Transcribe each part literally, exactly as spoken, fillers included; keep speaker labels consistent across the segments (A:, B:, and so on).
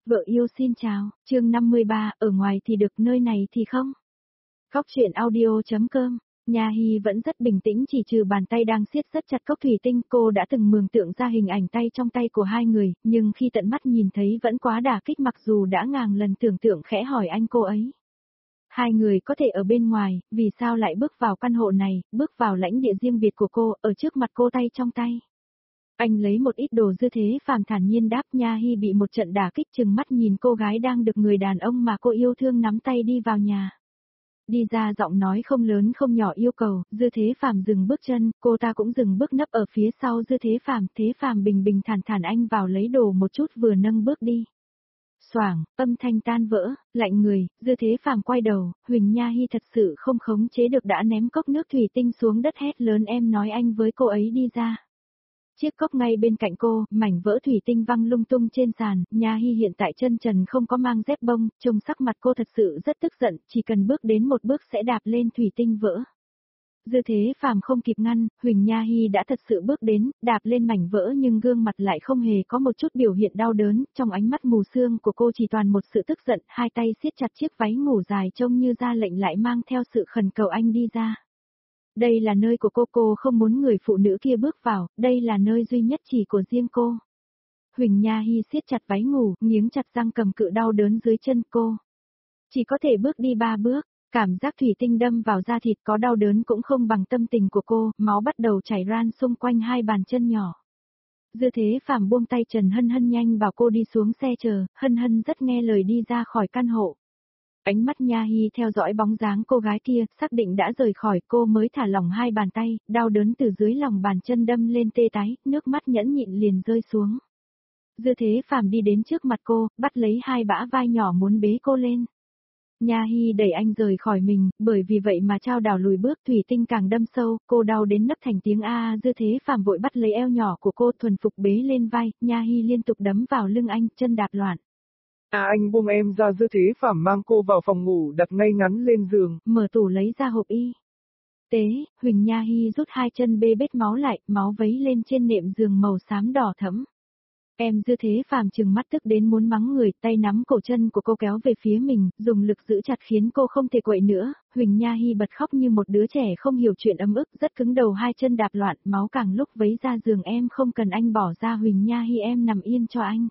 A: Vợ yêu xin chào, chương năm mươi ba, ở ngoài thì được nơi này thì không. Góc truyện audio.com, Nha Hy vẫn rất bình tĩnh chỉ trừ bàn tay đang siết rất chặt cốc thủy tinh. Cô đã từng mường tượng ra hình ảnh tay trong tay của hai người, nhưng khi tận mắt nhìn thấy vẫn quá đả kích mặc dù đã ngàn lần tưởng tượng khẽ hỏi anh cô ấy. Hai người có thể ở bên ngoài, vì sao lại bước vào căn hộ này, bước vào lãnh địa riêng biệt của cô, ở trước mặt cô tay trong tay. Anh lấy một ít đồ dư thế phàm thản nhiên đáp. Nha Hy bị một trận đả kích chừng mắt nhìn cô gái đang được người đàn ông mà cô yêu thương nắm tay đi vào nhà. Đi ra giọng nói không lớn không nhỏ yêu cầu, dư thế phàm dừng bước chân, cô ta cũng dừng bước nấp ở phía sau dư thế phàm. Thế phàm bình bình thản thản anh vào lấy đồ một chút vừa nâng bước đi. Xoảng, âm thanh tan vỡ, lạnh người, dư thế phàm quay đầu, Huỳnh Nha Hy thật sự không khống chế được đã ném cốc nước thủy tinh xuống đất hét lớn em nói anh với cô ấy đi ra. Chiếc cốc ngay bên cạnh cô, mảnh vỡ thủy tinh văng lung tung trên sàn. Nha Hy hiện tại chân trần không có mang dép bông, trông sắc mặt cô thật sự rất tức giận, chỉ cần bước đến một bước sẽ đạp lên thủy tinh vỡ. Dư thế phàm không kịp ngăn, Huỳnh Nha Hy đã thật sự bước đến, đạp lên mảnh vỡ nhưng gương mặt lại không hề có một chút biểu hiện đau đớn, trong ánh mắt mù sương của cô chỉ toàn một sự tức giận, hai tay siết chặt chiếc váy ngủ dài trông như ra lệnh lại mang theo sự khẩn cầu anh đi ra. Đây là nơi của cô, cô không muốn người phụ nữ kia bước vào, đây là nơi duy nhất chỉ của riêng cô. Huỳnh Nha Hy siết chặt váy ngủ, nghiến chặt răng cầm cự đau đớn dưới chân cô. Chỉ có thể bước đi ba bước, cảm giác thủy tinh đâm vào da thịt có đau đớn cũng không bằng tâm tình của cô, máu bắt đầu chảy ran xung quanh hai bàn chân nhỏ. Dư thế phàm buông tay Trần Hân Hân nhanh bảo cô đi xuống xe chờ, Hân Hân rất nghe lời đi ra khỏi căn hộ. Ánh mắt Nha Hy theo dõi bóng dáng cô gái kia, xác định đã rời khỏi cô mới thả lỏng hai bàn tay, đau đớn từ dưới lòng bàn chân đâm lên tê tái, nước mắt nhẫn nhịn liền rơi xuống. Dư thế phàm đi đến trước mặt cô, bắt lấy hai bả vai nhỏ muốn bế cô lên. Nha Hy đẩy anh rời khỏi mình, bởi vì vậy mà trao đảo lùi bước thủy tinh càng đâm sâu, cô đau đến nấc thành tiếng a a. Dư thế phàm vội bắt lấy eo nhỏ của cô thuần phục bế lên vai, Nha Hy liên tục đấm vào lưng anh, chân đạp loạn.
B: À anh buông em ra. Dư thế phàm mang cô vào phòng ngủ đặt ngay ngắn lên giường.
A: Mở tủ lấy ra hộp y tế, Huỳnh Nha Hy rút hai chân bê bết máu lại, máu vấy lên trên nệm giường màu xám đỏ thẫm. Em Dư thế phàm trừng mắt tức đến muốn mắng người, tay nắm cổ chân của cô kéo về phía mình, dùng lực giữ chặt khiến cô không thể quậy nữa. Huỳnh Nha Hy bật khóc như một đứa trẻ không hiểu chuyện ấm ức, rất cứng đầu hai chân đạp loạn, máu càng lúc vấy ra giường em không cần anh bỏ ra Huỳnh Nha Hy em nằm yên cho anh.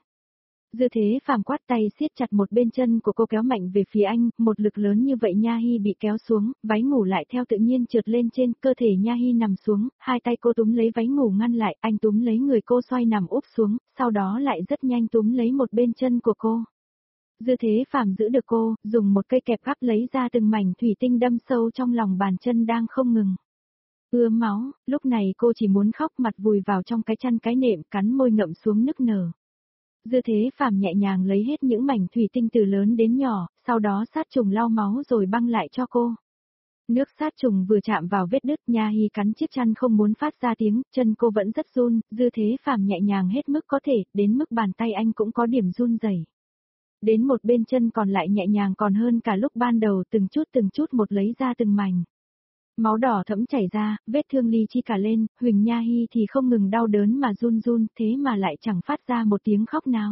A: Dư thế phàm quát tay siết chặt một bên chân của cô kéo mạnh về phía anh, một lực lớn như vậy Nha Hy bị kéo xuống, váy ngủ lại theo tự nhiên trượt lên trên, cơ thể Nha Hy nằm xuống, hai tay cô túm lấy váy ngủ ngăn lại, anh túm lấy người cô xoay nằm úp xuống, sau đó lại rất nhanh túm lấy một bên chân của cô. Dư thế phàm giữ được cô, dùng một cây kẹp gắp lấy ra từng mảnh thủy tinh đâm sâu trong lòng bàn chân đang không ngừng ưa máu, lúc này cô chỉ muốn khóc mặt vùi vào trong cái chăn cái nệm cắn môi ngậm xuống nức nở. Dư thế phàm nhẹ nhàng lấy hết những mảnh thủy tinh từ lớn đến nhỏ, sau đó sát trùng lau máu rồi băng lại cho cô. Nước sát trùng vừa chạm vào vết đứt, Nha Hy cắn chiếc chăn không muốn phát ra tiếng, chân cô vẫn rất run, dư thế phàm nhẹ nhàng hết mức có thể, đến mức bàn tay anh cũng có điểm run rẩy. Đến một bên chân còn lại nhẹ nhàng còn hơn cả lúc ban đầu, từng chút từng chút một lấy ra từng mảnh. Máu đỏ thẫm chảy ra, vết thương ly chi cả lên, Huỳnh Nha Hy thì không ngừng đau đớn mà run run, thế mà lại chẳng phát ra một tiếng khóc nào.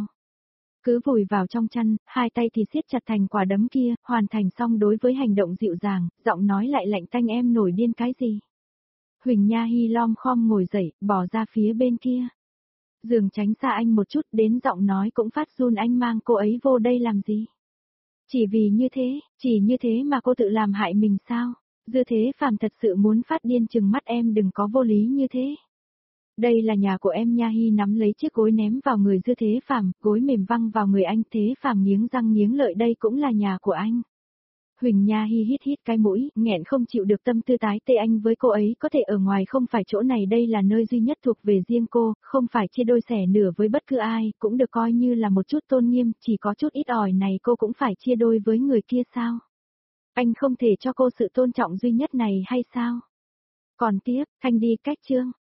A: Cứ vùi vào trong chăn, hai tay thì siết chặt thành quả đấm kia, hoàn thành xong đối với hành động dịu dàng, giọng nói lại lạnh tanh em nổi điên cái gì. Huỳnh Nha Hy lom khom ngồi dậy, bỏ ra phía bên kia. Giường tránh xa anh một chút, đến giọng nói cũng phát run anh mang cô ấy vô đây làm gì. Chỉ vì như thế, chỉ như thế mà cô tự làm hại mình sao? Dư thế phàm thật sự muốn phát điên chừng mắt em đừng có vô lý như thế. Đây là nhà của em. Nha Hy nắm lấy chiếc gối ném vào người dư thế phàm, gối mềm văng vào người anh. Thế phàm nghiến răng nghiến lợi đây cũng là nhà của anh. Huỳnh Nha Hy hít hít cái mũi, nghẹn không chịu được tâm tư tái tê anh với cô ấy có thể ở ngoài không phải chỗ này đây là nơi duy nhất thuộc về riêng cô, không phải chia đôi xẻ nửa với bất cứ ai, cũng được coi như là một chút tôn nghiêm, chỉ có chút ít ỏi này cô cũng phải chia đôi với người kia sao? Anh không thể cho cô sự tôn trọng duy nhất này hay sao? Còn tiếp, Thanh đi cách chương.